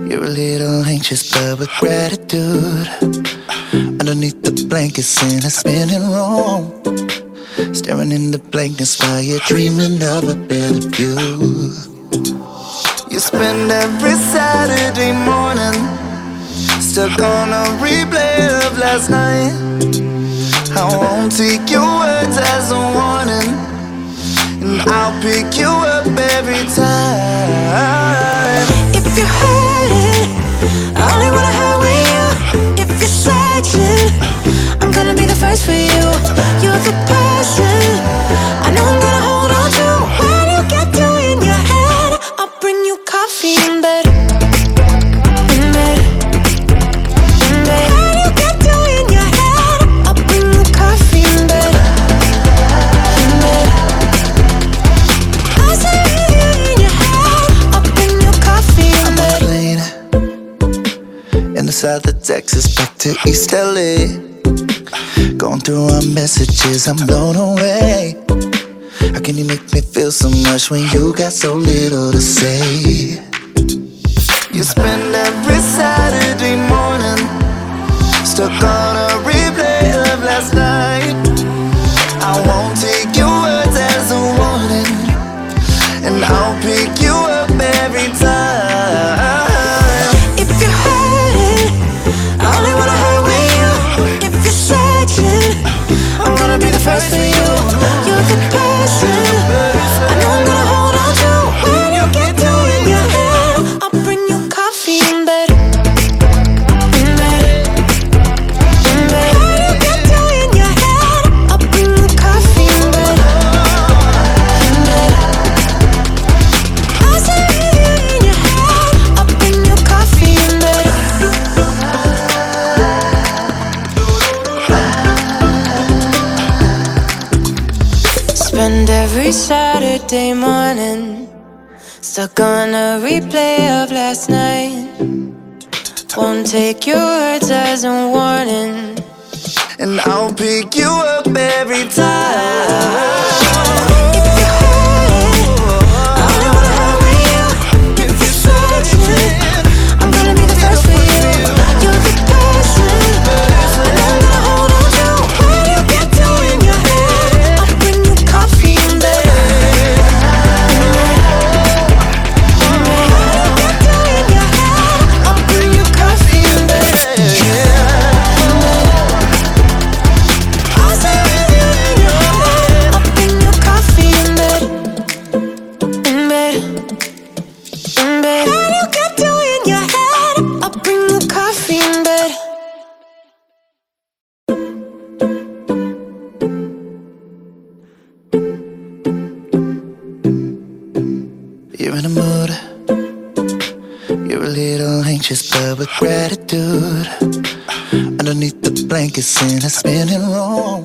You're a little anxious but with gratitude. Underneath the blankets in a spinning room, staring in the blankness while you're dreaming of a better view. You spend every Saturday morning stuck on a replay of last night. I won't take your words as a warning, and I'll pick you up every time. If you're hurting, I only wanna hurt with you. If you're searching, I'm gonna be the first for you. You're the person I know I'm gonna hold on to. When you get to in your head, I'll bring you coffee in bed. In bed, in bed. When you get to in your head, I'll bring you coffee in bed. In bed. I'll say in your head, I'll bring you coffee in bed. In the south of Texas, back to East LA. Going through our messages, I'm blown away. How can you make me feel so much when you got so little to say? You spend every Saturday morning stuck on a replay of last night. I won't take your words as a warning, and I'll pick you up every time. If you're hurting, I only wanna hurt with you. If you're searching, I'm gonna be the first for you. You're the person I know I'm gonna hold on to. When you get to in your head, I'll bring you coffee in bed. In bed, in bed. When you get to in your head, I'll bring you coffee in bed. In bed. I'll say in your head, I'll bring you coffee in bed. Spend every Saturday morning stuck on a replay of last night. Won't take your words as a warning, and I'll pick you up every time. if you're hurting, I only wanna hurt with you. If you're searching, I'm gonna be the first for you. You're the person I know I'm gonna hold on to. When you get to in your head, I'll bring you coffee in bed. You're in a mood, you're a little anxious but with gratitude. Underneath the blankets in a spinning room,